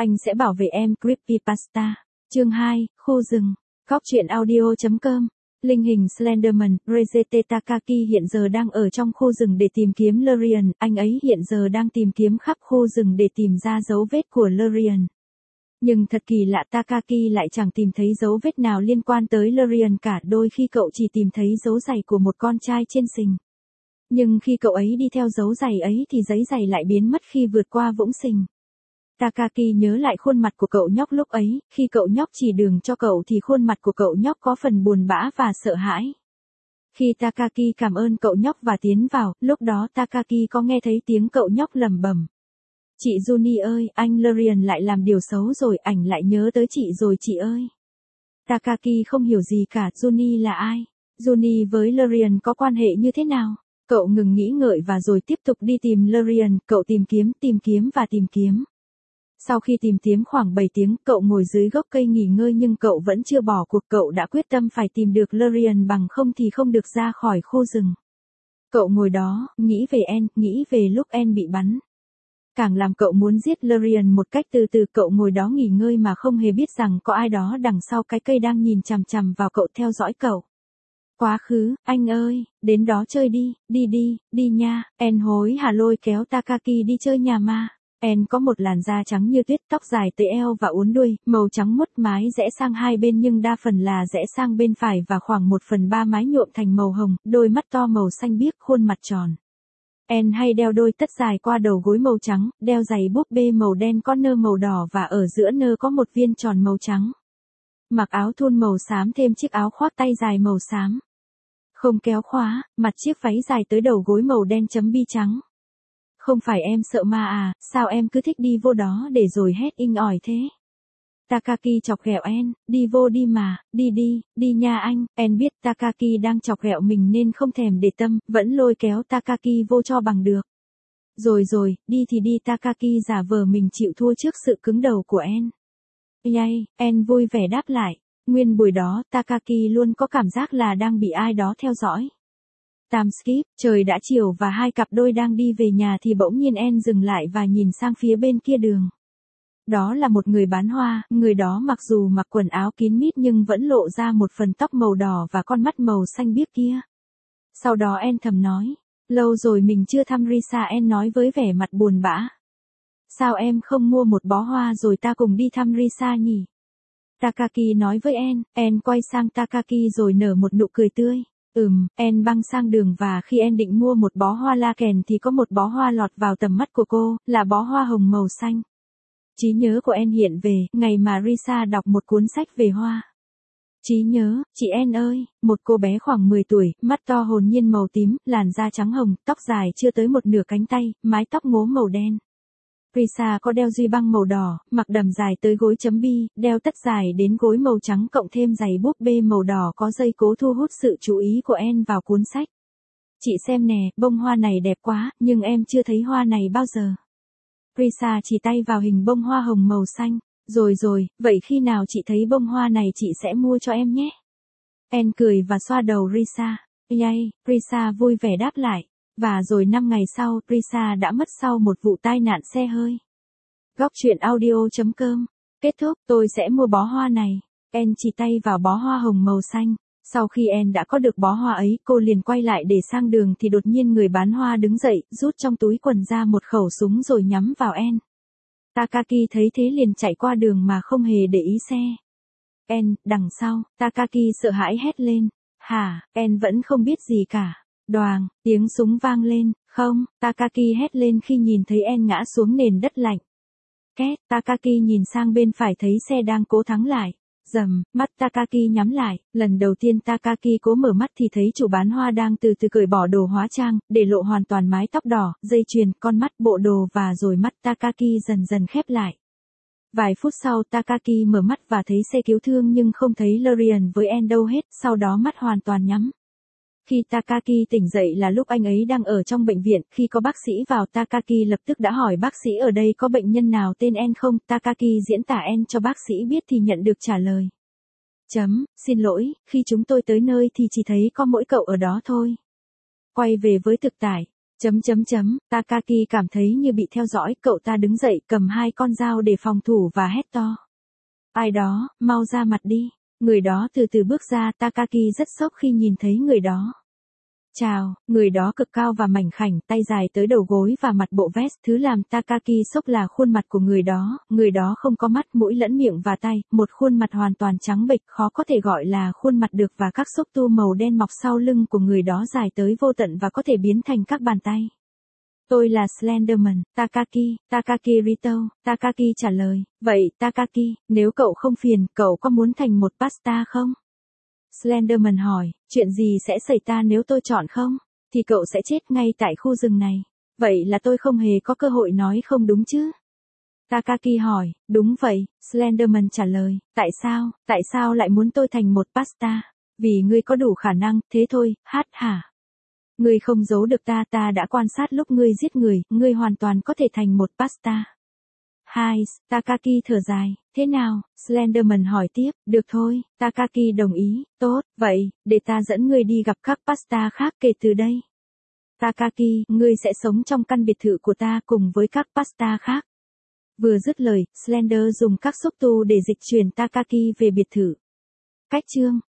Anh sẽ bảo vệ em. Creepypasta. Chương 2, khu rừng. Góc truyện audio.com. Linh hình Slenderman, Reizete Takaki hiện giờ đang ở trong khu rừng để tìm kiếm Lurian, anh ấy hiện giờ đang tìm kiếm khắp khu rừng để tìm ra dấu vết của Lurian. Nhưng thật kỳ lạ, Takaki lại chẳng tìm thấy dấu vết nào liên quan tới Lurian cả, đôi khi cậu chỉ tìm thấy dấu giày của một con trai trên sình. Nhưng khi cậu ấy đi theo dấu giày ấy thì giấy giày lại biến mất khi vượt qua vũng sình. Takaki nhớ lại khuôn mặt của cậu nhóc lúc ấy, khi cậu nhóc chỉ đường cho cậu thì khuôn mặt của cậu nhóc có phần buồn bã và sợ hãi. Khi Takaki cảm ơn cậu nhóc và tiến vào, lúc đó Takaki có nghe thấy tiếng cậu nhóc lẩm bẩm. Chị Juni ơi, anh Lurian lại làm điều xấu rồi, ảnh lại nhớ tới chị rồi chị ơi. Takaki không hiểu gì cả, Juni là ai? Juni với Lurian có quan hệ như thế nào? Cậu ngừng nghĩ ngợi và rồi tiếp tục đi tìm Lurian, cậu tìm kiếm và tìm kiếm. Sau khi tìm kiếm khoảng 7 tiếng, cậu ngồi dưới gốc cây nghỉ ngơi nhưng cậu vẫn chưa bỏ cuộc, cậu đã quyết tâm phải tìm được Lurian, bằng không thì không được ra khỏi khu rừng. Cậu ngồi đó, nghĩ về Anne, nghĩ về lúc Anne bị bắn. Càng làm cậu muốn giết Lurian một cách từ từ, cậu ngồi đó nghỉ ngơi mà không hề biết rằng có ai đó đằng sau cái cây đang nhìn chằm chằm vào cậu, theo dõi cậu. Quá khứ, anh ơi, đến đó chơi đi, đi nha. Anne hối hả lôi kéo Takaki đi chơi nhà ma. Anne có một làn da trắng như tuyết, tóc dài tới eo và uốn đuôi, màu trắng muốt, mái rẽ sang hai bên nhưng đa phần là rẽ sang bên phải và khoảng 1/3 mái nhuộm thành màu hồng, đôi mắt to màu xanh biếc, khuôn mặt tròn. Anne hay đeo đôi tất dài qua đầu gối màu trắng, đeo giày búp bê màu đen có nơ màu đỏ và ở giữa nơ có một viên tròn màu trắng. Mặc áo thun màu xám thêm chiếc áo khoác tay dài màu xám. Không kéo khóa, mặc chiếc váy dài tới đầu gối màu đen chấm bi trắng. Không phải em sợ ma à, sao em cứ thích đi vô đó để rồi hét inh ỏi thế? Takaki chọc ghẹo Anne, đi vô đi mà, đi nha anh. Anne biết Takaki đang chọc ghẹo mình nên không thèm để tâm, vẫn lôi kéo Takaki vô cho bằng được. Rồi, đi thì đi. Takaki giả vờ mình chịu thua trước sự cứng đầu của Anne. Yay, Anne vui vẻ đáp lại. Nguyên buổi đó, Takaki luôn có cảm giác là đang bị ai đó theo dõi. Time skip, trời đã chiều và hai cặp đôi đang đi về nhà thì bỗng nhiên Anne dừng lại và nhìn sang phía bên kia đường. Đó là một người bán hoa, người đó mặc dù mặc quần áo kín mít nhưng vẫn lộ ra một phần tóc màu đỏ và con mắt màu xanh biếc kia. Sau đó Anne thầm nói, lâu rồi mình chưa thăm Risa. Anne nói với vẻ mặt buồn bã. Sao em không mua một bó hoa rồi ta cùng đi thăm Risa nhỉ? Takaki nói với Anne quay sang Takaki rồi nở một nụ cười tươi. Anne băng sang đường và khi Anne định mua một bó hoa la kèn thì có một bó hoa lọt vào tầm mắt của cô, là bó hoa hồng màu xanh. Trí nhớ của Anne hiện về, ngày mà Risa đọc một cuốn sách về hoa. Trí nhớ, chị Anne ơi, một cô bé khoảng 10 tuổi, mắt to hồn nhiên màu tím, làn da trắng hồng, tóc dài chưa tới một nửa cánh tay, mái tóc ngố màu đen. Risa có đeo duy băng màu đỏ, mặc đầm dài tới gối chấm bi, đeo tất dài đến gối màu trắng cộng thêm giày búp bê màu đỏ có dây cố thu hút sự chú ý của Anne vào cuốn sách. Chị xem nè, bông hoa này đẹp quá, nhưng em chưa thấy hoa này bao giờ. Risa chỉ tay vào hình bông hoa hồng màu xanh. Rồi, vậy khi nào chị thấy bông hoa này chị sẽ mua cho em nhé. Anne cười và xoa đầu Risa. Yay, Risa vui vẻ đáp lại. Và rồi 5 ngày sau, Risa đã mất sau một vụ tai nạn xe hơi. Góc truyện audio.com. Kết thúc, tôi sẽ mua bó hoa này. Anne chỉ tay vào bó hoa hồng màu xanh. Sau khi Anne đã có được bó hoa ấy, cô liền quay lại để sang đường thì đột nhiên người bán hoa đứng dậy, rút trong túi quần ra một khẩu súng rồi nhắm vào Anne. Takaki thấy thế liền chạy qua đường mà không hề để ý xe. Anne, đằng sau, Takaki sợ hãi hét lên. Hả, Anne vẫn không biết gì cả. Đoàng, tiếng súng vang lên, không, Takaki hét lên khi nhìn thấy Anne ngã xuống nền đất lạnh. Két, Takaki nhìn sang bên phải thấy xe đang cố thắng lại. Rầm, mắt Takaki nhắm lại, lần đầu tiên Takaki cố mở mắt thì thấy chủ bán hoa đang từ từ cởi bỏ đồ hóa trang, để lộ hoàn toàn mái tóc đỏ, dây chuyền, con mắt, bộ đồ và rồi mắt Takaki dần dần khép lại. Vài phút sau Takaki mở mắt và thấy xe cứu thương nhưng không thấy Lurian với Anne đâu hết, sau đó mắt hoàn toàn nhắm. Khi Takaki tỉnh dậy là lúc anh ấy đang ở trong bệnh viện, khi có bác sĩ vào Takaki lập tức đã hỏi bác sĩ ở đây có bệnh nhân nào tên Anne không, Takaki diễn tả Anne cho bác sĩ biết thì nhận được trả lời. Xin lỗi, khi chúng tôi tới nơi thì chỉ thấy có mỗi cậu ở đó thôi. Quay về với thực tại. Takaki cảm thấy như bị theo dõi, cậu ta đứng dậy cầm hai con dao để phòng thủ và hét to. Ai đó, mau ra mặt đi. Người đó từ từ bước ra, Takaki rất sốc khi nhìn thấy người đó. Chào, người đó cực cao và mảnh khảnh, tay dài tới đầu gối và mặt bộ vest. Thứ làm Takaki sốc là khuôn mặt của người đó không có mắt, mũi lẫn miệng và tay, một khuôn mặt hoàn toàn trắng bệch, khó có thể gọi là khuôn mặt được và các xúc tu màu đen mọc sau lưng của người đó dài tới vô tận và có thể biến thành các bàn tay. Tôi là Slenderman, Takaki Rito, Takaki trả lời, vậy Takaki, nếu cậu không phiền, cậu có muốn thành một pasta không? Slenderman hỏi, chuyện gì sẽ xảy ra nếu tôi chọn không? Thì cậu sẽ chết ngay tại khu rừng này. Vậy là tôi không hề có cơ hội nói không đúng chứ? Takaki hỏi, đúng vậy, Slenderman trả lời, tại sao lại muốn tôi thành một pasta? Vì ngươi có đủ khả năng, thế thôi, hả? Ngươi không giấu được ta đã quan sát lúc ngươi giết người, ngươi hoàn toàn có thể thành một pasta. Takaki thở dài, thế nào? Slenderman hỏi tiếp, được thôi, Takaki đồng ý, tốt, vậy, để ta dẫn ngươi đi gặp các pasta khác kể từ đây. Takaki, ngươi sẽ sống trong căn biệt thự của ta cùng với các pasta khác. Vừa dứt lời, Slender dùng các xúc tu để dịch chuyển Takaki về biệt thự. Cách chương